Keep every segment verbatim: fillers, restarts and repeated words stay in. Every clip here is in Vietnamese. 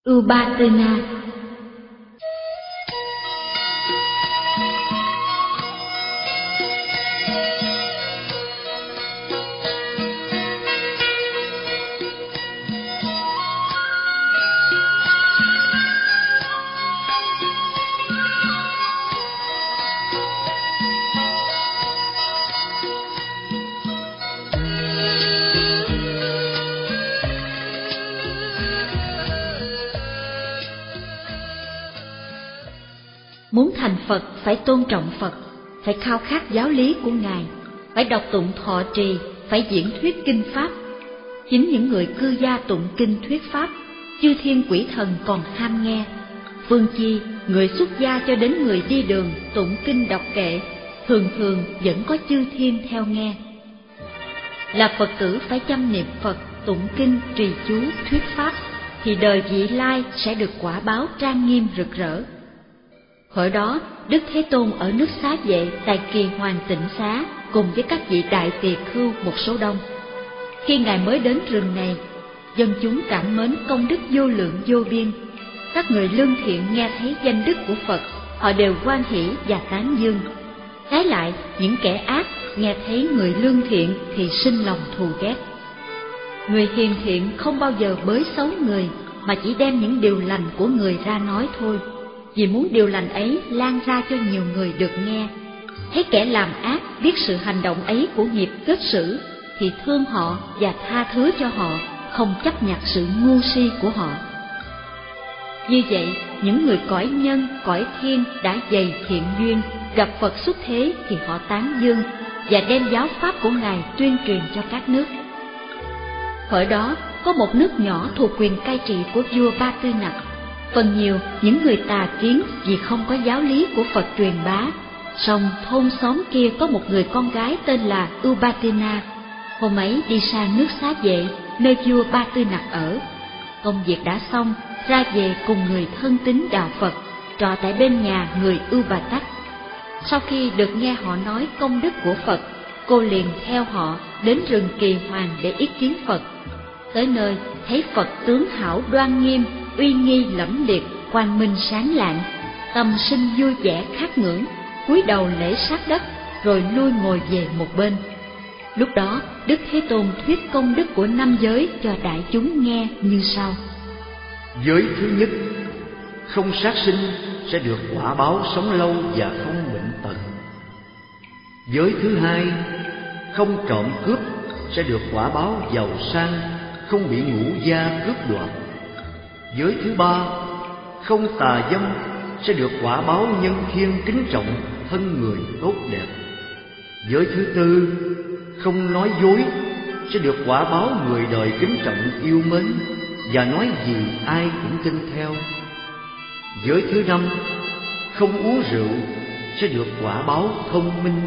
Ubatana. Muốn thành Phật phải tôn trọng Phật, phải khao khát giáo lý của Ngài, phải đọc tụng thọ trì, phải diễn thuyết kinh Pháp. Chính những người cư gia tụng kinh thuyết Pháp, chư thiên quỷ thần còn ham nghe. Phương chi, người xuất gia cho đến người đi đường tụng kinh đọc kệ, thường thường vẫn có chư thiên theo nghe. Là Phật tử phải chăm niệm Phật, tụng kinh, trì chú, thuyết Pháp, thì đời vị lai sẽ được quả báo trang nghiêm rực rỡ. Hồi đó, Đức Thế Tôn ở nước Xá Vệ tại Kỳ Hoàng Tịnh Xá cùng với các vị đại tỳ khưu một số đông. Khi Ngài mới đến rừng này, dân chúng cảm mến công đức vô lượng vô biên. Các người lương thiện nghe thấy danh đức của Phật, họ đều hoan hỷ và tán dương. Trái lại, những kẻ ác nghe thấy người lương thiện thì sinh lòng thù ghét. Người hiền thiện không bao giờ bới xấu người, mà chỉ đem những điều lành của người ra nói thôi, vì muốn điều lành ấy lan ra cho nhiều người được nghe. Thấy kẻ làm ác biết sự hành động ấy của nghiệp kết xử, thì thương họ và tha thứ cho họ, không chấp nhặt sự ngu si của họ. Như vậy, những người cõi nhân, cõi thiên đã dày thiện duyên, gặp Phật xuất thế thì họ tán dương và đem giáo pháp của Ngài tuyên truyền cho các nước. Ở đó có một nước nhỏ thuộc quyền cai trị của vua Ba Tư Nặc. Phần nhiều những người tà kiến vì không có giáo lý của Phật truyền bá. Song thôn xóm kia có một người con gái tên là Ubatana. Hôm ấy đi sang nước Xá Vệ, nơi vua Ba Tư Nặc ở. Công việc đã xong, ra về cùng người thân tín đạo Phật, trọ tại bên nhà người Ubatak. Sau khi được nghe họ nói công đức của Phật, cô liền theo họ đến rừng Kỳ Hoàng để yết kiến Phật. Tới nơi thấy Phật tướng hảo đoan nghiêm, uy nghi lẫm liệt, quang minh sáng lạng, tâm sinh vui vẻ khát ngưỡng, cúi đầu lễ sát đất, rồi lui ngồi về một bên. Lúc đó Đức Thế Tôn thuyết công đức của năm giới cho đại chúng nghe như sau: Giới thứ nhất, không sát sinh sẽ được quả báo sống lâu và không bệnh tật. Giới thứ hai, không trộm cướp sẽ được quả báo giàu sang, không bị ngũ gia cướp đoạt. Giới thứ ba, không tà dâm sẽ được quả báo nhân thiên kính trọng, thân người tốt đẹp. Giới thứ tư, không nói dối sẽ được quả báo người đời kính trọng yêu mến, và nói gì ai cũng tin theo. Giới thứ năm, không uống rượu sẽ được quả báo thông minh.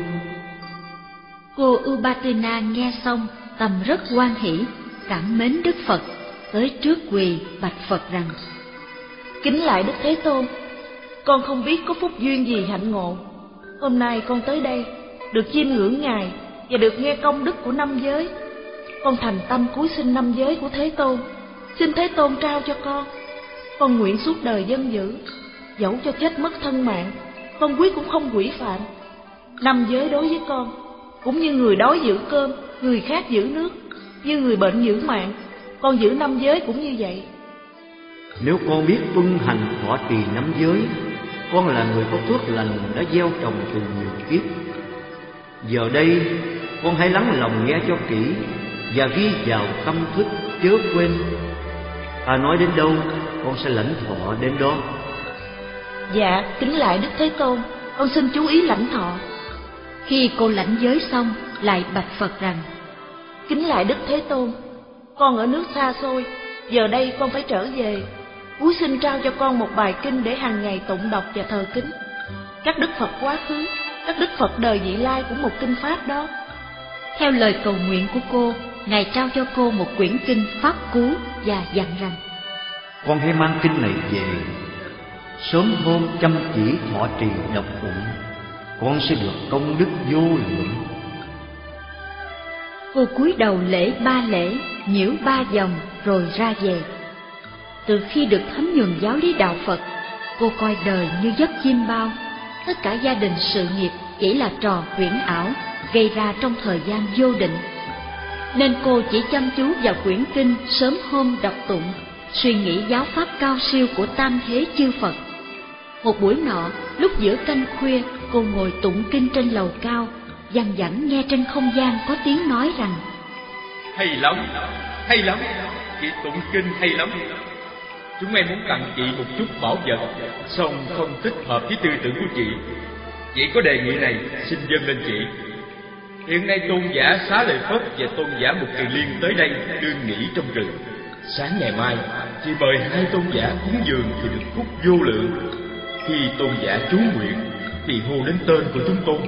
Cô Ubatana nghe xong, tâm rất hoan hỷ, cảm mến Đức Phật, tới trước quỳ bạch Phật rằng: Kính lại Đức Thế Tôn, con không biết có phúc duyên gì hạnh ngộ. Hôm nay con tới đây, được chiêm ngưỡng Ngài và được nghe công đức của năm giới. Con thành tâm cúi xin năm giới của Thế Tôn, xin Thế Tôn trao cho con. Con nguyện suốt đời dân giữ, dẫu cho chết mất thân mạng, con quyết cũng không quỷ phạm. Năm giới đối với con cũng như người đói giữ cơm, người khác giữ nước, như người bệnh giữ mạng, con giữ năm giới cũng như vậy. Nếu con biết tuân hành thọ trì năm giới, con là người có phước lành đã gieo trồng từ nhiều kiếp. Giờ đây con hãy lắng lòng nghe cho kỹ và ghi vào tâm thức, chớ quên. Ta nói đến đâu, con sẽ lãnh thọ đến đó. Dạ, kính lại Đức Thế Tôn, con xin chú ý lãnh thọ. Khi cô lãnh giới xong, lại bạch Phật rằng: Kính lại Đức Thế Tôn, con ở nước xa xôi, giờ đây con phải trở về. Cúi xin trao cho con một bài kinh để hàng ngày tụng đọc và thờ kính. Các đức Phật quá khứ, các đức Phật đời vị lai của một kinh Pháp đó. Theo lời cầu nguyện của cô, Ngài trao cho cô một quyển kinh Pháp Cú và dặn rằng: Con hãy mang kinh này về, sớm hôm chăm chỉ thọ trì đọc tụng, con sẽ được công đức vô lượng. Cô cúi đầu lễ ba lễ, nhiễu ba vòng rồi ra về. Từ khi được thấm nhuần giáo lý đạo Phật, cô coi đời như giấc chim bao, tất cả gia đình sự nghiệp chỉ là trò huyễn ảo gây ra trong thời gian vô định. Nên cô chỉ chăm chú vào quyển kinh sớm hôm đọc tụng, suy nghĩ giáo pháp cao siêu của tam thế chư Phật. Một buổi nọ, lúc giữa canh khuya, cô ngồi tụng kinh trên lầu cao, văng vẳng nghe trên không gian có tiếng nói rằng: Hay lắm, hay lắm, chị tụng kinh hay lắm. Chúng em muốn tặng chị một chút bảo vật, song không thích hợp với tư tưởng của chị. Chị có đề nghị này, xin dâng lên chị. Hiện nay tôn giả Xá Lợi Phất và tôn giả Mục Kiền Liên tới đây đương nghỉ trong rừng. Sáng ngày mai, chị mời hai tôn giả cúng dường thì được phúc vô lượng. Khi tôn giả chú nguyện thì hô đến tên của chúng tôi.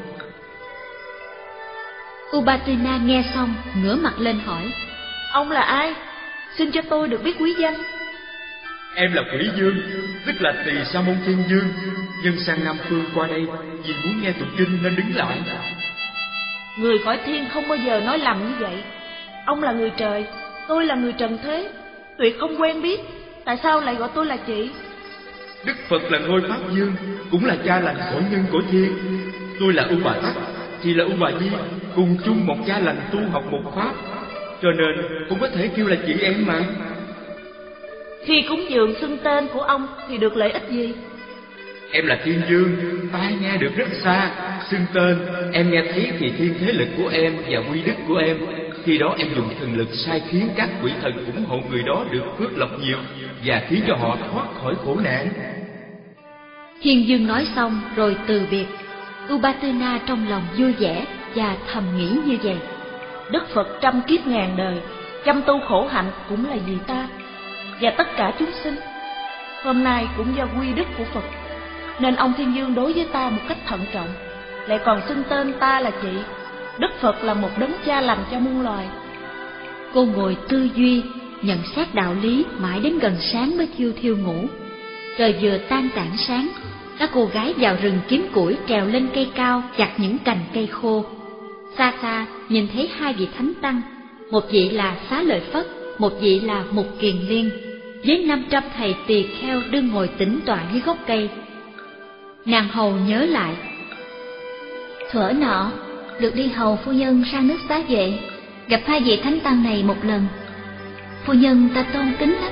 Ubatina nghe xong ngửa mặt lên hỏi: Ông là ai? Xin cho tôi được biết quý danh. Em là Quỷ Dương, tức là Tỳ Sa Môn Thiên Dương, nhân sang Nam Phương qua đây vì muốn nghe tụng kinh nên đứng lại. Người cõi thiên không bao giờ nói lầm như vậy. Ông là người trời, tôi là người trần thế, tuyệt không quen biết. Tại sao lại gọi tôi là chị? Đức Phật là Ngôi Pháp Dương, cũng là cha lành cõi nhân cõi thiên. Tôi là U Bà Tắc, chị là U Bà Di, cùng chung một cha lành tu học một pháp, cho nên cũng có thể kêu là chị em mà. Khi cúng dường xưng tên của ông thì được lợi ích gì? Em là Thiên Dương, tai nghe được rất xa. Xưng tên, em nghe thấy thì thiên thế lực của em và quy đức của em. Khi đó em dùng thần lực sai khiến các quỷ thần ủng hộ người đó được phước lộc nhiều, và khiến cho họ thoát khỏi khổ nạn. Thiên Dương nói xong rồi từ biệt. Ubatina trong lòng vui vẻ và thầm nghĩ như vậy: Đức Phật trăm kiếp ngàn đời, chăm tu khổ hạnh cũng là vì ta và tất cả chúng sinh. Hôm nay cũng do quy đức của Phật, nên ông Thiên Dương đối với ta một cách thận trọng, lại còn xưng tên ta là chị. Đức Phật là một đấng cha lành cho muôn loài. Cô ngồi tư duy, nhận xét đạo lý mãi đến gần sáng mới thiêu thiêu ngủ. Trời vừa tan tảng sáng, các cô gái vào rừng kiếm củi trèo lên cây cao chặt những cành cây khô. Xa xa nhìn thấy hai vị thánh tăng, một vị là Xá Lợi Phất, một vị là Mục Kiền Liên, với năm trăm thầy tỳ kheo đương ngồi tĩnh tọa dưới gốc cây. Nàng hầu nhớ lại: Thuở nọ được đi hầu phu nhân sang nước Xá Vệ, gặp hai vị thánh tăng này một lần. Phu nhân ta tôn kính lắm.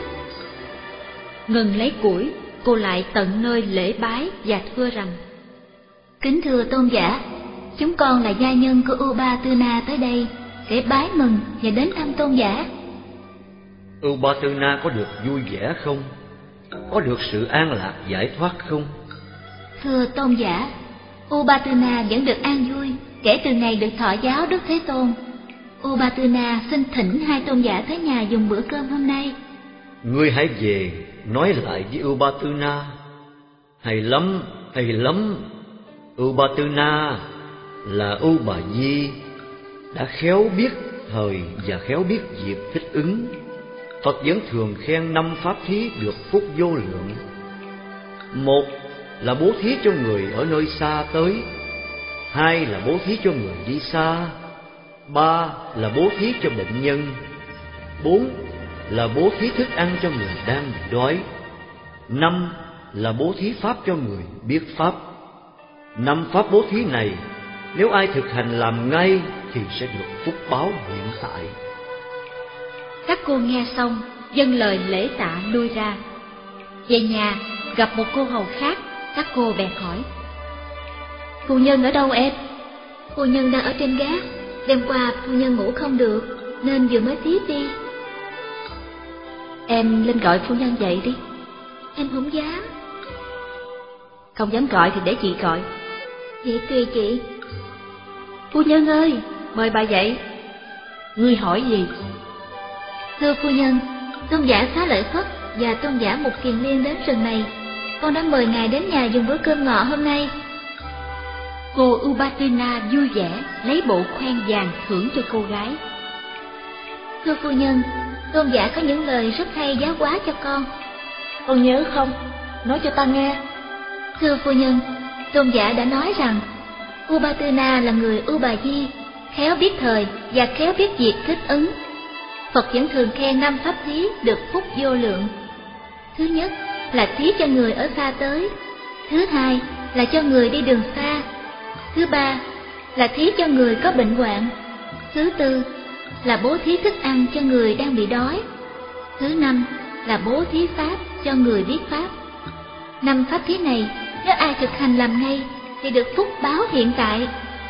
Ngừng lấy củi, cô lại tận nơi lễ bái và thưa rằng: Kính thưa tôn giả, chúng con là gia nhân của Ubatina tới đây để bái mừng và đến thăm tôn giả. Ubatina có được vui vẻ không? Có được sự an lạc giải thoát không? Thưa tôn giả, Ubatina vẫn được an vui kể từ ngày được thọ giáo Đức Thế Tôn. Ubatina xin thỉnh hai tôn giả tới nhà dùng bữa cơm hôm nay. Ngươi hãy về nói lại với Ubatina. Hay lắm, hay lắm. Ubatina là U Bà Di, đã khéo biết thời và khéo biết dịp thích ứng. Phật vẫn thường khen năm pháp thí được phúc vô lượng. Một là bố thí cho người ở nơi xa tới. Hai là bố thí cho người đi xa. Ba là bố thí cho bệnh nhân. Bốn là bố thí thức ăn cho người đang bị đói. Năm là bố thí pháp cho người biết pháp. Năm pháp bố thí này, nếu ai thực hành làm ngay thì sẽ được phúc báo hiện tại. Các cô nghe xong, dâng lời lễ tạ lui ra. Về nhà, gặp một cô hầu khác, các cô bèn hỏi: Phu nhân ở đâu em? Phu nhân đang ở trên gác. Đêm qua phu nhân ngủ không được nên vừa mới thiếp đi. Em lên gọi phu nhân dậy đi. Em không dám. Không dám gọi thì để chị gọi. Vậy tùy chị. Phu nhân ơi, mời bà dậy. Ngươi hỏi gì? Thưa phu nhân, tôn giả Xá Lợi Phất và tôn giả Mục Kiền Liên đến rừng này. Con đã mời ngài đến nhà dùng bữa cơm ngọ hôm nay. Cô Ubatina vui vẻ lấy bộ khoen vàng thưởng cho cô gái. Thưa phu nhân, tôn giả có những lời rất hay giáo hóa cho con. Con nhớ không? Nói cho ta nghe. Thưa phu nhân, tôn giả đã nói rằng Ubatina là người U Bà Di, khéo biết thời và khéo biết việc thích ứng. Phật vẫn thường khen năm pháp thí được phúc vô lượng. Thứ nhất là thí cho người ở xa tới. Thứ hai là cho người đi đường xa. Thứ ba là thí cho người có bệnh hoạn. Thứ tư là bố thí thức ăn cho người đang bị đói. Thứ năm là bố thí pháp cho người biết pháp. Năm pháp thí này nếu ai thực hành làm ngay thì được phúc báo hiện tại.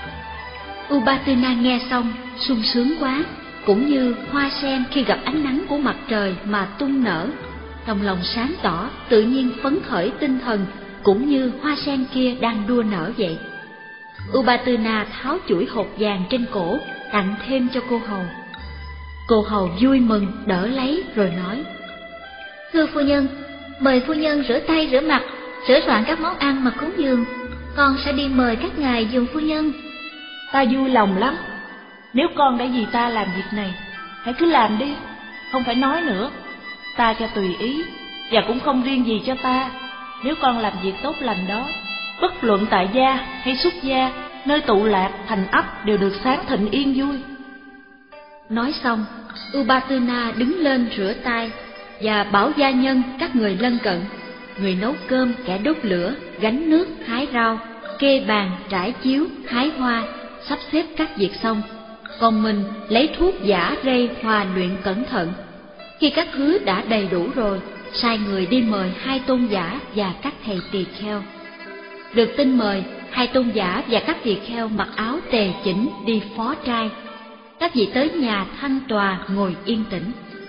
Ubatana nghe xong sung sướng quá, cũng như hoa sen khi gặp ánh nắng của mặt trời mà tung nở. Trong lòng sáng tỏ, tự nhiên phấn khởi tinh thần, cũng như hoa sen kia đang đua nở vậy. Ubatana tháo chuỗi hột vàng trên cổ, tặng thêm cho cô hầu. Cô hầu vui mừng đỡ lấy rồi nói: Thưa phu nhân, mời phu nhân rửa tay rửa mặt, sửa soạn các món ăn mà cúng dường. Con sẽ đi mời các ngài dùng phu nhân. Ta vui lòng lắm. Nếu con đã vì ta làm việc này, hãy cứ làm đi, không phải nói nữa. Ta cho tùy ý, và cũng không riêng gì cho ta. Nếu con làm việc tốt lành đó, bất luận tại gia hay xuất gia, nơi tụ lạc, thành ấp đều được sáng thịnh yên vui. Nói xong, Ubatana đứng lên rửa tay và bảo gia nhân các người lân cận, người nấu cơm, kẻ đốt lửa, gánh nước, hái rau, kê bàn, trải chiếu, hái hoa, sắp xếp các việc xong, còn mình lấy thuốc giả rây hòa luyện cẩn thận. Khi các thứ đã đầy đủ rồi, sai người đi mời hai tôn giả và các thầy tỳ kheo. Được tin mời, hai tôn giả và các tỳ kheo mặc áo tề chỉnh đi phó trai. Các vị tới nhà thanh tòa ngồi yên tĩnh.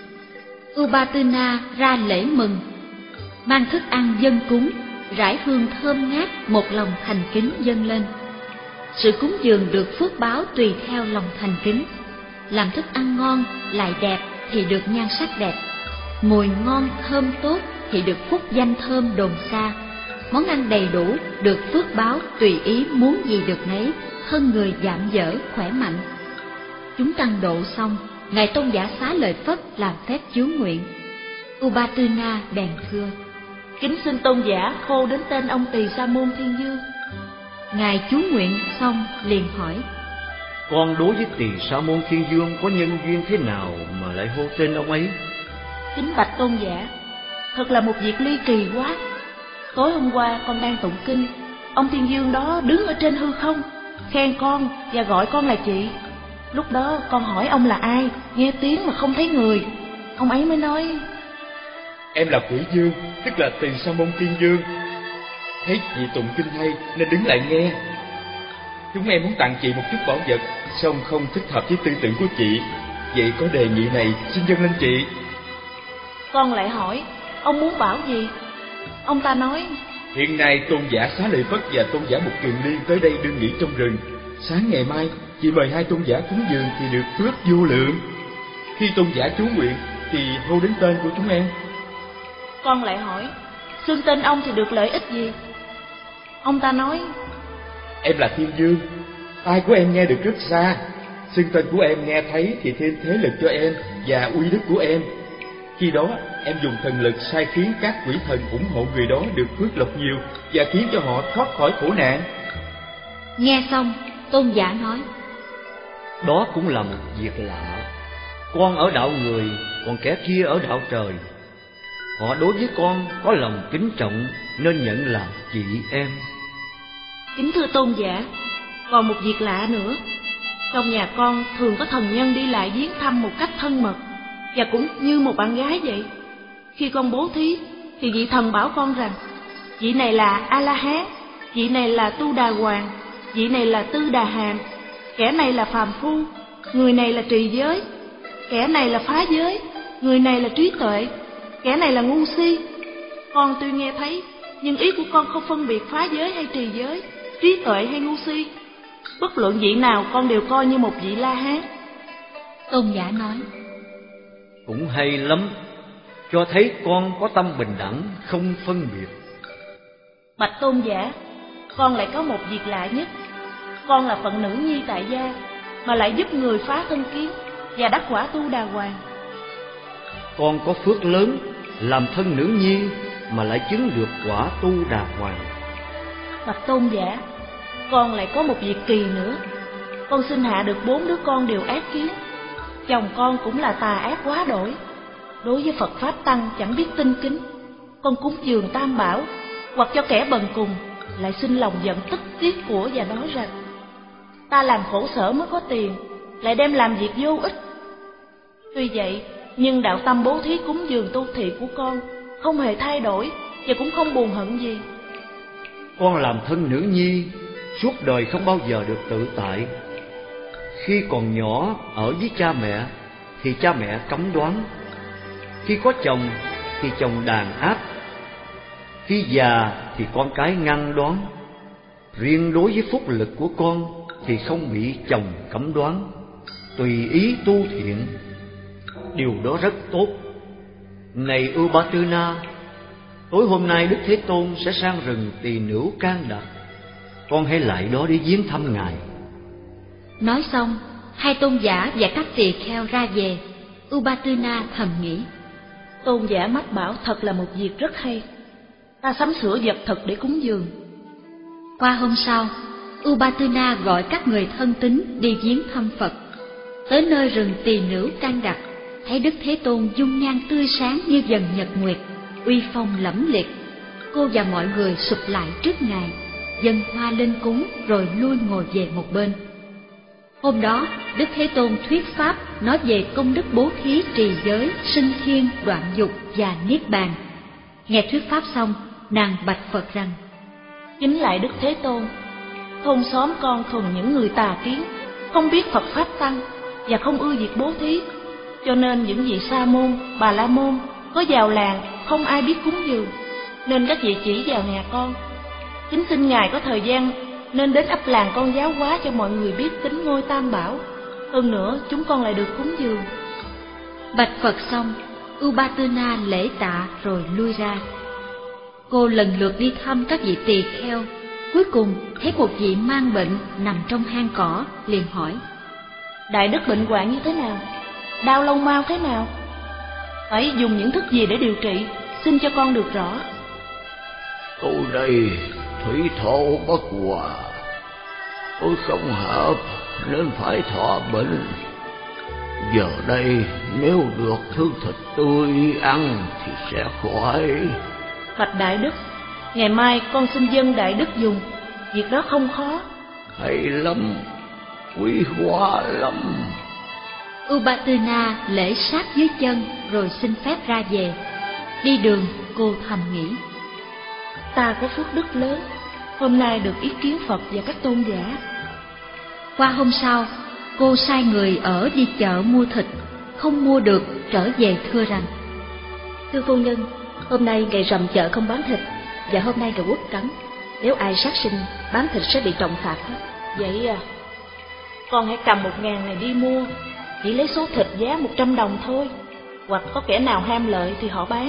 Ubatana ra lễ mừng, mang thức ăn dâng cúng, rải hương thơm ngát, một lòng thành kính dâng lên. Sự cúng dường được phước báo tùy theo lòng thành kính. Làm thức ăn ngon lại đẹp thì được nhan sắc đẹp, mùi ngon thơm tốt thì được phúc danh thơm đồn xa. Món ăn đầy đủ được phước báo tùy ý muốn gì được nấy, thân người giảm dở khỏe mạnh. Chúng tăng độ xong, ngài tôn giả xá lợi Phất làm phép chiếu nguyện. Ubatana bèn thưa: Kính xin tôn giả khô đến tên ông Tỳ Sa Môn Thiên Dương. Ngài chú nguyện xong liền hỏi: Con đối với Tỳ Sa Môn Thiên Dương có nhân duyên thế nào mà lại hô tên ông ấy? Kính bạch tôn giả, thật là một việc ly kỳ quá. Tối hôm qua con đang tụng kinh, ông Thiên Dương đó đứng ở trên hư không, khen con và gọi con là chị. Lúc đó con hỏi ông là ai, nghe tiếng mà không thấy người. Ông ấy mới nói: Em là Quỷ Dương, tức là Tỳ Sa Môn Thiên Dương. Thấy chị tụng kinh hay nên đứng lại nghe. Chúng em muốn tặng chị một chút bảo vật, song không thích hợp với tư tưởng của chị. Vậy có đề nghị này xin dâng lên chị. Con lại hỏi: Ông muốn bảo gì? Ông ta nói: Hiện nay tôn giả Xá Lợi Phất và tôn giả Mục Kiền Liên tới đây đương nghỉ trong rừng. Sáng ngày mai chị mời hai tôn giả cúng dường thì được phước vô lượng. Khi tôn giả chú nguyện thì hô đến tên của chúng em. Con lại hỏi: Xưng tên ông thì được lợi ích gì? Ông ta nói: Em là Thiên Dương, tai của em nghe được rất xa. Xưng tên của em nghe thấy thì thêm thế lực cho em và uy đức của em. Khi đó em dùng thần lực sai khiến các quỷ thần ủng hộ người đó được phước lộc nhiều và khiến cho họ thoát khỏi khổ nạn. Nghe xong, tôn giả nói: Đó cũng là một việc lạ. Con ở đạo người, còn kẻ kia ở đạo trời. Họ đối với con có lòng kính trọng nên nhận làm chị em. Kính thưa tôn giả, còn một việc lạ nữa. Trong nhà con thường có thần nhân đi lại viếng thăm một cách thân mật, và cũng như một bạn gái vậy. Khi con bố thí thì vị thần bảo con rằng vị này là A-la-hán, vị này là Tu Đà Hoàng, vị này là Tư Đà Hàm, kẻ này là phàm phu, người này là trì giới, kẻ này là phá giới, người này là trí tuệ, kẻ này là ngu si. Con tuy nghe thấy, nhưng ý của con không phân biệt phá giới hay trì giới, trí tuệ hay ngu si. Bất luận vị nào con đều coi như một vị La-hán. Tôn giả nói: Cũng hay lắm, cho thấy con có tâm bình đẳng, không phân biệt. Bạch tôn giả, con lại có một việc lạ nhất. Con là phận nữ nhi tại gia, mà lại giúp người phá thân kiến và đắc quả Tu Đà Hoàng. Con có phước lớn, làm thân nữ nhi mà lại chứng được quả Tu Đà Hoàng. Bạch tôn giả, con lại có một việc kỳ nữa. Con sinh hạ được bốn đứa con đều ác kiến. Chồng con cũng là tà ác quá đổi, đối với Phật Pháp Tăng chẳng biết tinh kính. con cúng dường tam bảo, hoặc cho kẻ bần cùng, lại xin lòng giận tức tiếc của và nói rằng: ta làm khổ sở mới có tiền, lại đem làm việc vô ích. Tuy vậy, nhưng đạo tâm bố thí cúng dường tu thị của con không hề thay đổi và cũng không buồn hận gì. Con làm thân nữ nhi, suốt đời không bao giờ được tự tại. Khi còn nhỏ ở với cha mẹ thì cha mẹ cấm đoán, khi có chồng thì chồng đàn áp, khi già thì con cái ngăn đoán. Riêng đối với phúc lực của con thì không bị chồng cấm đoán, tùy ý tu thiện. Điều đó rất tốt. Này Ubatana, tối hôm nay Đức Thế Tôn sẽ sang rừng Tỳ Nữu Can Đạt, con hãy lại đó để viếng thăm ngài. Nói xong, hai tôn giả và các tỳ kheo ra về. Ubatana thầm nghĩ: tôn giả mách bảo thật là một việc rất hay. Ta sắm sửa vật thực để cúng dường. Qua hôm sau, Ubatana gọi các người thân tín đi viếng thăm Phật. Tới nơi rừng Tỳ Nữu Can Đạt, thấy Đức Thế Tôn dung nhan tươi sáng như dần nhật nguyệt, uy phong lẫm liệt. Cô và mọi người sụp lại trước ngài, dâng hoa lên cúng rồi lui ngồi về một bên. Hôm đó, Đức Thế Tôn thuyết pháp nói về công đức bố thí trì giới, sinh thiên, đoạn dục và niết bàn. Nghe thuyết pháp xong, nàng bạch Phật rằng: kính lại Đức Thế Tôn, thôn xóm con thuần những người tà kiến, không biết Phật pháp tăng và không ưa việc bố thí, cho nên những vị sa môn, bà la môn có vào làng không ai biết cúng dường, nên các vị chỉ vào nhà con. Kính xin ngài có thời gian nên đến ấp làng con giáo hóa cho mọi người biết tính ngôi tam bảo. Hơn nữa chúng con lại được cúng dường. Bạch Phật xong, Ubatana lễ tạ rồi lui ra. Cô lần lượt đi thăm các vị tỳ kheo, cuối cùng thấy một vị mang bệnh nằm trong hang cỏ, liền hỏi: đại đức bệnh hoạn như thế nào? Đau lâu mau thế nào? Phải dùng những thức gì để điều trị? Xin cho con được rõ. Tôi đây thủy thổ bất hòa, tôi không hợp nên phải thọ bệnh. Giờ đây nếu được thứ thịt tươi ăn thì sẽ khỏi. Bạch đại đức, ngày mai con xin dâng đại đức dùng, việc đó không khó. Hay lắm, quý hóa lắm. Ubatana lễ sát dưới chân rồi xin phép ra về. Đi đường, cô thầm nghĩ: ta có phước đức lớn, hôm nay được ý kiến Phật và các tôn giả. Qua hôm sau, cô sai người ở đi chợ mua thịt, không mua được trở về thưa rằng: thưa phu nhân, hôm nay ngày rằm chợ không bán thịt, và hôm nay ngày quốc cấm, nếu ai sát sinh bán thịt sẽ bị trọng phạt. Vậy à, con hãy cầm một ngàn này đi mua, chỉ lấy số thịt giá một trăm đồng thôi, hoặc có kẻ nào ham lợi thì họ bán.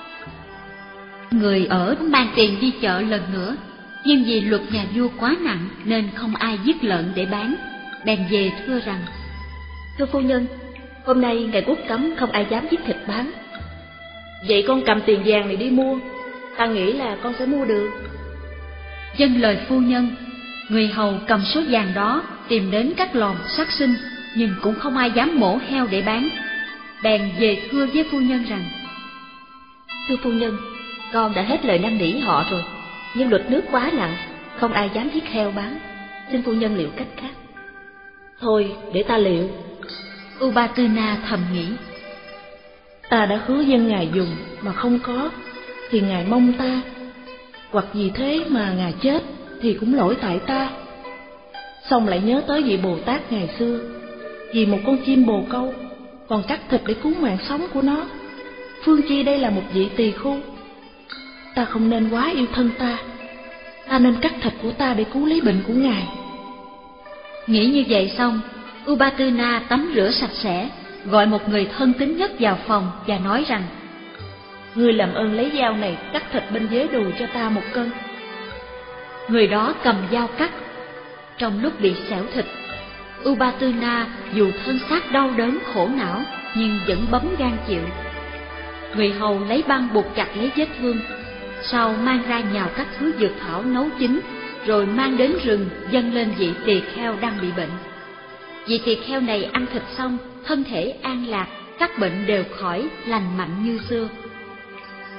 Người ở mang tiền đi chợ lần nữa, nhưng vì luật nhà vua quá nặng nên không ai giết lợn để bán, bèn về thưa rằng: thưa phu nhân, hôm nay ngày quốc cấm không ai dám giết thịt bán. Vậy con cầm tiền vàng này đi mua, ta nghĩ là con sẽ mua được. Dâng lời phu nhân, người hầu cầm số vàng đó tìm đến các lò sát sinh, nhưng cũng không ai dám mổ heo để bán. Bèn về thưa với phu nhân rằng: thưa phu nhân, con đã hết lời năn nỉ họ rồi, nhưng luật nước quá nặng, không ai dám giết heo bán. Xin phu nhân liệu cách khác. Thôi để ta liệu. Ubatana thầm nghĩ: ta đã hứa dân ngài dùng mà không có, thì ngài mong ta, hoặc vì thế mà ngài chết thì cũng lỗi tại ta. Xong lại nhớ tới vị Bồ Tát ngày xưa, vì một con chim bồ câu còn cắt thịt để cứu mạng sống của nó, phương chi đây là một vị tỳ khu. Ta không nên quá yêu thân ta, ta nên cắt thịt của ta để cứu lấy bệnh của ngài. Nghĩ như vậy xong, Ubatana tắm rửa sạch sẽ, gọi một người thân tín nhất vào phòng và nói rằng: ngươi làm ơn lấy dao này cắt thịt bên dưới đùi cho ta một cân. Người đó cầm dao cắt. Trong lúc bị xẻo thịt, Ubatana dù thân xác đau đớn khổ não nhưng vẫn bấm gan chịu. Người hầu lấy băng buộc chặt lấy vết thương, sau mang ra nhào các thứ dược thảo nấu chín, rồi mang đến rừng dâng lên vị tỳ kheo đang bị bệnh. Vị tỳ kheo này ăn thịt xong, thân thể an lạc, các bệnh đều khỏi, lành mạnh như xưa.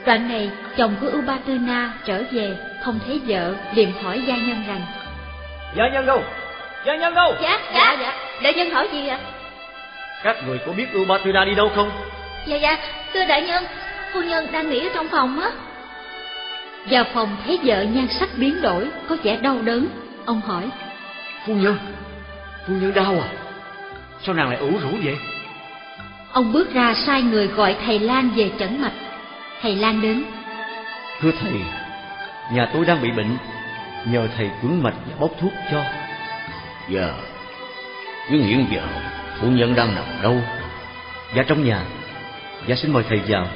Đoạn này, chồng của Upatana trở về, không thấy vợ, liền hỏi gia nhân rằng: Gia nhân đâu? Gia nhân đâu? Dạ, dạ, dạ. Đại nhân hỏi gì ạ? Các người có biết Upatana đi đâu không? Dạ, dạ, thưa đại nhân, phu nhân đang nghỉ ở trong phòng á. Vào phòng thấy vợ nhan sắc biến đổi, có vẻ đau đớn. Ông hỏi: Phu nhân, phu nhân đau à? Sao nàng lại ủ rũ vậy? Ông bước ra sai người gọi thầy Lang về chẩn mạch. Thầy Lang đến: Thưa thầy, nhà tôi đang bị bệnh, nhờ thầy quấn mạch và bốc thuốc cho. Dạ, nhưng hiện giờ phu nhân đang nằm đâu? Dạ trong nhà. Dạ xin mời thầy vào.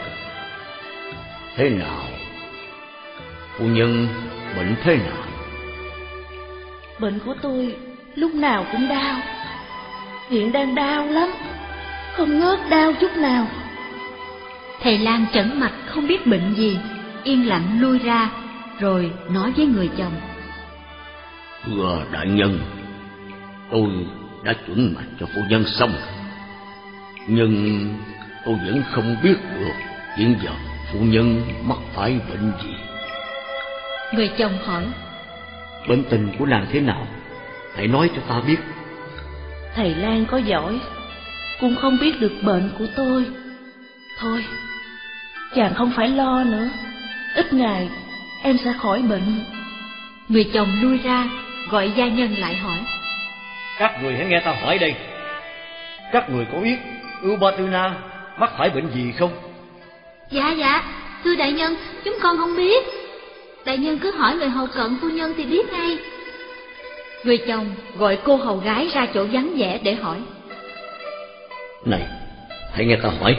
Thế nào? Phu nhân bệnh thế nào? Bệnh của tôi lúc nào cũng đau, hiện đang đau lắm, không ngớt đau chút nào. Thầy Lang chẩn mạch không biết bệnh gì, yên lặng lui ra, rồi nói với người chồng: Thưa đại nhân, tôi đã chuẩn mạch cho phu nhân xong, nhưng tôi vẫn không biết được hiện giờ phu nhân mắc phải bệnh gì. Người chồng hỏi: Bệnh tình của nàng thế nào? Hãy nói cho ta biết. Thầy Lang có giỏi cũng không biết được bệnh của tôi. Thôi, chàng không phải lo nữa, ít ngày em sẽ khỏi bệnh. Người chồng lui ra, gọi gia nhân lại hỏi: Các người hãy nghe ta hỏi đây. Các người có biết Upatana mắc phải bệnh gì không? Dạ, dạ, thưa đại nhân, chúng con không biết. Đại nhân cứ hỏi người hầu cận phu nhân thì biết ngay. Người chồng gọi cô hầu gái ra chỗ vắng vẻ để hỏi: Này, hãy nghe ta hỏi.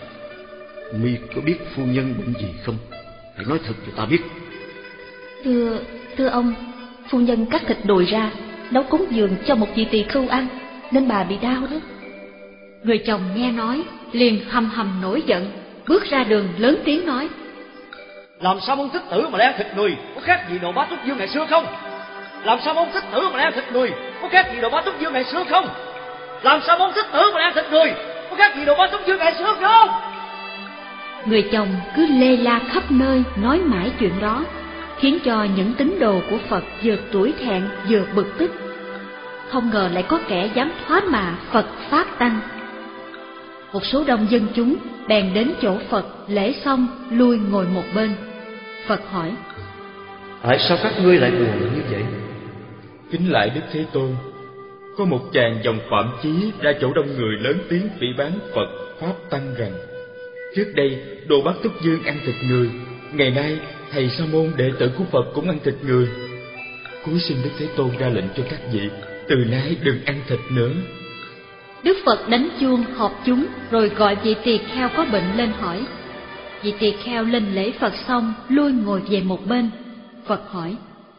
Mi có biết phu nhân bệnh gì không? Hãy nói thật cho ta biết. Thưa, thưa ông, phu nhân cắt thịt đùi ra, nấu cúng dường cho một vị tỳ khưu ăn, nên bà bị đau đó. Người chồng nghe nói, liền hầm hầm nổi giận, bước ra đường lớn tiếng nói: Làm sao ông thích tử mà đang thịt người? Có khác gì đồ bá túc dương ngày xưa không? Làm sao ông thích tử mà đang thịt người? Có khác gì đồ bá túc dương ngày xưa không? Làm sao ông thích tử mà đang thịt người? Có khác gì đồ bá túc dương ngày xưa không? Người chồng cứ lê la khắp nơi nói mãi chuyện đó, khiến cho những tín đồ của Phật vừa tủi thẹn vừa bực tức. Không ngờ lại có kẻ dám thoá mạ Phật Pháp Tăng. Một số đông dân chúng bèn đến chỗ Phật, lễ xong lui ngồi một bên. Phật hỏi: Tại sao các ngươi lại buồn như vậy? Kính lại Đức Thế Tôn, có một chàng dòng Phạm Chí ra chỗ đông người lớn tiếng phỉ báng Phật Pháp Tăng rằng: Trước đây Đồ Bát Túc Dương ăn thịt người, ngày nay thầy sa môn đệ tử của Phật cũng ăn thịt người. Cúi xin Đức Thế Tôn ra lệnh cho các vị từ nay đừng ăn thịt nữa. Đức Phật đánh chuông họp chúng, rồi gọi vị tỳ kheo có bệnh lên hỏi. Vị tỳ kheo lên lễ Phật xong lui ngồi về một bên. Phật hỏi: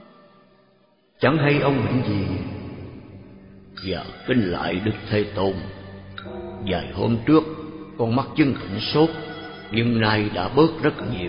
Chẳng hay ông bệnh gì? Dạ kính lại Đức Thế Tôn, vài hôm trước con mắc chứng bệnh sốt, nhưng nay đã bớt rất nhiều.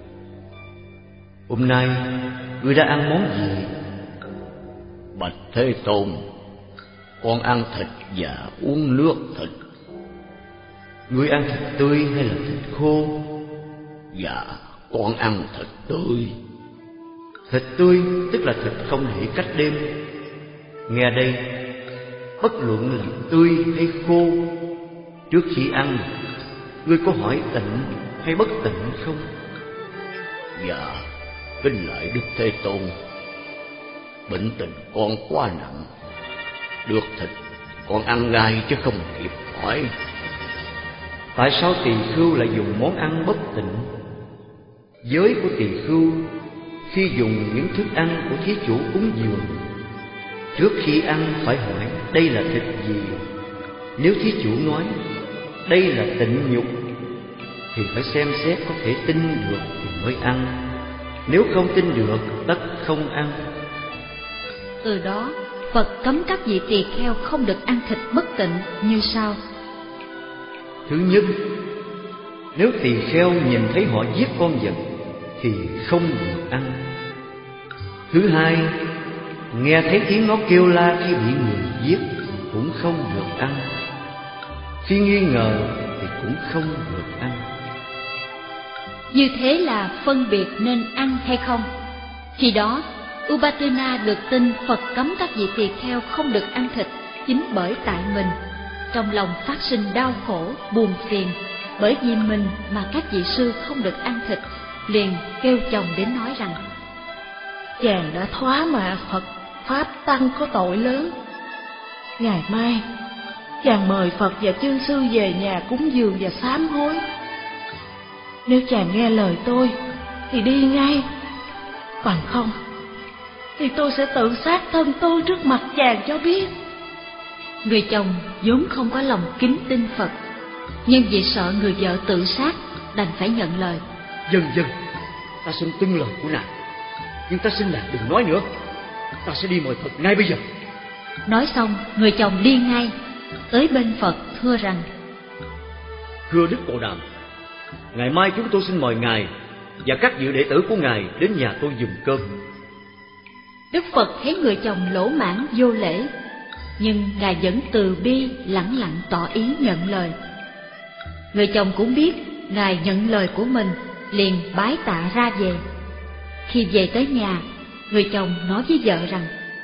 Hôm nay ngươi đã ăn món gì? Bạch Thế Tôn, con ăn thịt và uống nước thịt. Ngươi ăn thịt tươi hay là thịt khô? Dạ, con ăn thịt tươi. Thịt tươi tức là thịt không để cách đêm. Nghe đây, bất luận là tươi hay khô, trước khi ăn, ngươi có hỏi tịnh hay bất tịnh không? Dạ, kính lại Đức Thế Tôn, bệnh tình con quá nặng, được thịt con ăn ngay chứ không kịp hỏi. Tại sao tỳ khưu lại dùng món ăn bất tịnh? Giới của tỳ khưu khi dùng những thức ăn của thí chủ cúng dường, trước khi ăn phải hỏi đây là thịt gì. Nếu thí chủ nói đây là tịnh nhục thì phải xem xét có thể tin được thì mới ăn. Nếu không tin được, tất không ăn. Từ đó Phật cấm các vị tỳ kheo không được ăn thịt bất tịnh như sau. Thứ nhất, nếu tỳ kheo nhìn thấy họ giết con vật thì không được ăn. Thứ hai, nghe thấy tiếng nó kêu la khi bị người giết cũng không được ăn. Khi nghi ngờ thì cũng không được ăn. Như thế là phân biệt nên ăn hay không. Khi đó, Upatana được tin Phật cấm các vị tỳ kheo không được ăn thịt chính bởi tại mình. Trong lòng phát sinh đau khổ, buồn phiền, bởi vì mình mà các vị sư không được ăn thịt, liền kêu chồng đến nói rằng: chàng đã thoá mạ Phật Pháp Tăng có tội lớn. Ngày mai, chàng mời Phật và chư sư về nhà cúng dường và sám hối. Nếu chàng nghe lời tôi, thì đi ngay. Bằng không, thì tôi sẽ tự sát thân tôi trước mặt chàng cho biết. Người chồng vốn không có lòng kính tin Phật, nhưng vì sợ người vợ tự sát, đành phải nhận lời. Dần dần, ta xin tuân lời của nàng, nhưng ta xin nàng đừng nói nữa. Ta sẽ đi mời Phật ngay bây giờ. Nói xong, người chồng đi ngay, tới bên Phật thưa rằng: Thưa Đức Bồ Đàm, ngày mai chúng tôi xin mời ngài và các vị đệ tử của ngài đến nhà tôi dùng cơm. Đức Phật thấy người chồng lỗ mãn vô lễ, nhưng ngài vẫn từ bi lẳng lặng tỏ ý nhận lời. Người chồng cũng biết ngài nhận lời của mình, liền bái tạ ra về. Khi về tới nhà, người chồng nói với vợ rằng: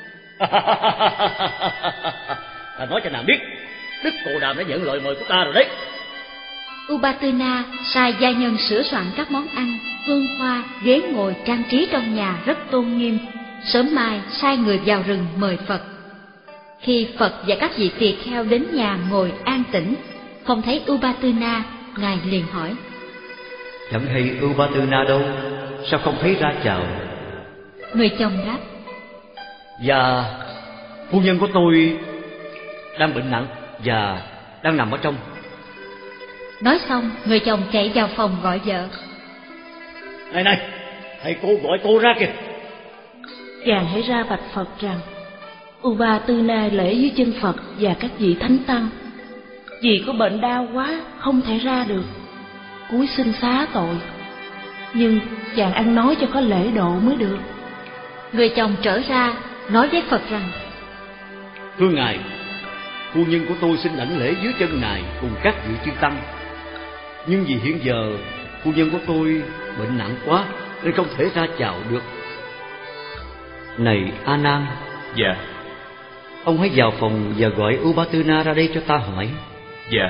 Ta nói cho nàng biết, Đức Bồ Đàm đã nhận lời mời của ta rồi đấy. Upatana sai gia nhân sửa soạn các món ăn, hương hoa, ghế ngồi trang trí trong nhà rất tôn nghiêm. Sớm mai sai người vào rừng mời Phật. Khi Phật và các vị tỳ kheo đến nhà ngồi an tĩnh, không thấy Upatana, ngài liền hỏi: Chẳng hay Upatana đâu, sao không thấy ra chào? Người chồng đáp: Dạ, phu nhân của tôi đang bệnh nặng và đang nằm ở trong. Nói xong, người chồng chạy vào phòng gọi vợ. Này này, thầy cô gọi cô ra kìa. Chàng hãy ra bạch Phật rằng Upatana lễ dưới chân Phật và các vị thánh tăng. Vì có bệnh đau quá không thể ra được, cúi xin xá tội. Nhưng chàng ăn nói cho có lễ độ mới được. Người chồng trở ra nói với Phật rằng: Thưa ngài, phu nhân của tôi xin đảnh lễ dưới chân ngài cùng các vị chư tăng. Nhưng vì hiện giờ phu nhân của tôi bệnh nặng quá nên không thể ra chào được. Này A Nan. Dạ. Ông hãy vào phòng và gọi Upatana ra đây cho ta hỏi. Dạ.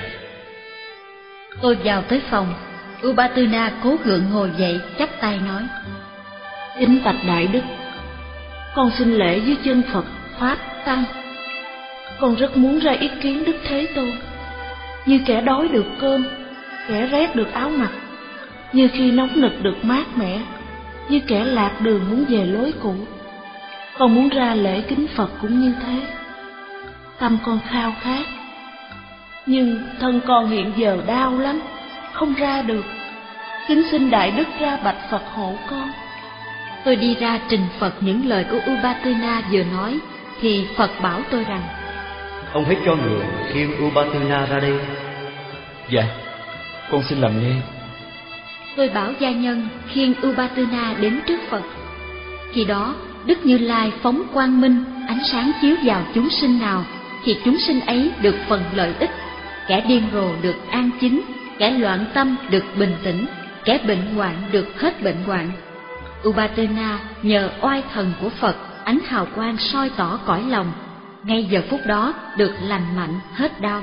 Tôi vào tới phòng. Upatana cố gượng ngồi dậy, chắp tay nói: Kính bạch đại đức, con xin lễ dưới chân Phật Pháp Tăng. Con rất muốn ra ý kiến Đức Thế Tôn, như kẻ đói được cơm, kẻ rét được áo mặc, như khi nóng nực được mát mẻ, như kẻ lạc đường muốn về lối cũ. Con muốn ra lễ kính Phật cũng như thế. Tâm con khao khát, nhưng thân con hiện giờ đau lắm, không ra được. Kính xin đại đức ra bạch Phật hộ con. Tôi đi ra trình Phật những lời của Upatana vừa nói, thì Phật bảo tôi rằng: Ông hãy cho người khiêng Upatana ra đây. Dạ, con xin làm nghe. Tôi bảo gia nhân khiêng Upatana đến trước Phật. Khi đó Đức Như Lai phóng quang minh, ánh sáng chiếu vào chúng sinh nào thì chúng sinh ấy được phần lợi ích. Kẻ điên rồ được an chính, kẻ loạn tâm được bình tĩnh, kẻ bệnh hoạn được hết bệnh hoạn. Upatana nhờ oai thần của Phật, ánh hào quang soi tỏ cõi lòng, ngay giờ phút đó được lành mạnh hết đau.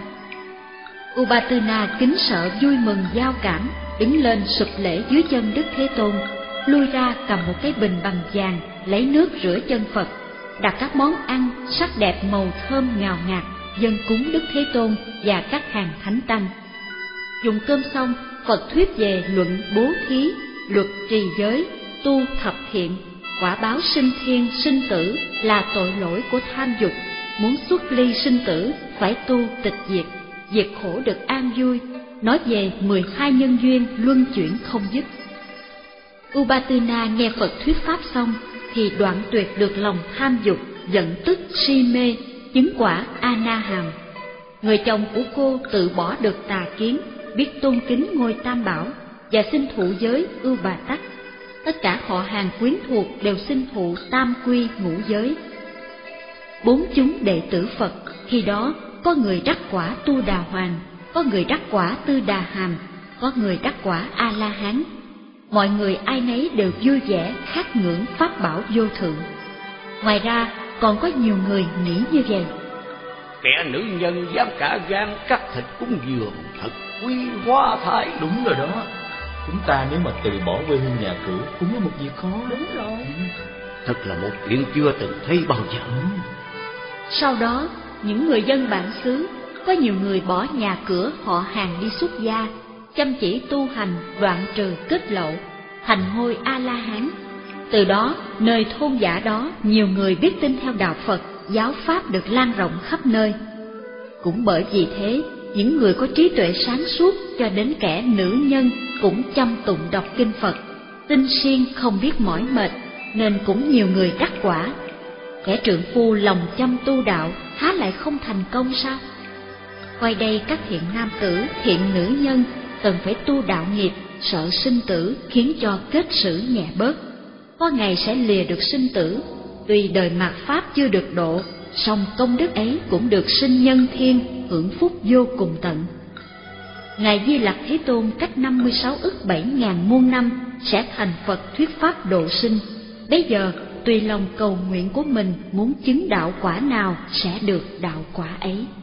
Upatana kính sợ vui mừng giao cảm, đứng lên sụp lễ dưới chân Đức Thế Tôn, lui ra cầm một cái bình bằng vàng, lấy nước rửa chân Phật, đặt các món ăn sắc đẹp màu thơm ngào ngạt dâng cúng Đức Thế Tôn và các hàng thánh tăng. Dùng cơm xong, Phật thuyết về luận bố thí, luật trì giới, tu thập thiện, quả báo sinh thiên sinh tử là tội lỗi của tham dục, muốn xuất ly sinh tử phải tu tịch diệt, diệt khổ được an vui, nói về mười hai nhân duyên luân chuyển không dứt. Upatana nghe Phật thuyết pháp xong thì đoạn tuyệt được lòng tham dục, giận tức, si mê, chứng quả A Na Hàm. Người chồng của cô tự bỏ được tà kiến, biết tôn kính ngôi Tam Bảo và xin thụ giới Ưu Bà Tắc. Tất cả họ hàng quyến thuộc đều xin thụ tam quy ngũ giới. Bốn chúng đệ tử Phật khi đó có người đắc quả Tu Đà Hoàng, có người đắc quả Tư Đà Hàm, có người đắc quả A La Hán. mọi người ai nấy đều vui vẻ khát ngưỡng pháp bảo vô thượng. Ngoài ra còn có nhiều người nghĩ như vậy: kẻ nữ nhân dám cả gan cắt thịt cúng dường, thật quý hóa thái. Đúng rồi đó, chúng ta nếu mà từ bỏ quê hương nhà cửa cũng là một việc khó. Đúng rồi. Thật là một chuyện chưa từng thấy bao giờ. Sau đó, những người dân bản xứ, có nhiều người bỏ nhà cửa họ hàng đi xuất gia, chăm chỉ tu hành đoạn trừ kết lậu, thành ngôi A-la-hán. Từ đó, nơi thôn giả đó, nhiều người biết tin theo đạo Phật, giáo pháp được lan rộng khắp nơi. Cũng bởi vì thế, những người có trí tuệ sáng suốt cho đến kẻ nữ nhân cũng chăm tụng đọc kinh Phật, tinh siêng không biết mỏi mệt, nên cũng nhiều người đắc quả. Kẻ trượng phu lòng chăm tu đạo há lại không thành công sao? Ngoài đây các thiện nam tử, thiện nữ nhân cần phải tu đạo nghiệp, sợ sinh tử khiến cho kết sử nhẹ bớt. Có ngày sẽ lìa được sinh tử, tuy đời mạt pháp chưa được độ, song công đức ấy cũng được sinh nhân thiên, hưởng phúc vô cùng tận. Ngài Di Lặc Thế Tôn cách năm mươi sáu ức bảy ngàn muôn năm sẽ thành Phật thuyết pháp độ sinh. Bây giờ tùy lòng cầu nguyện của mình muốn chứng đạo quả nào sẽ được đạo quả ấy.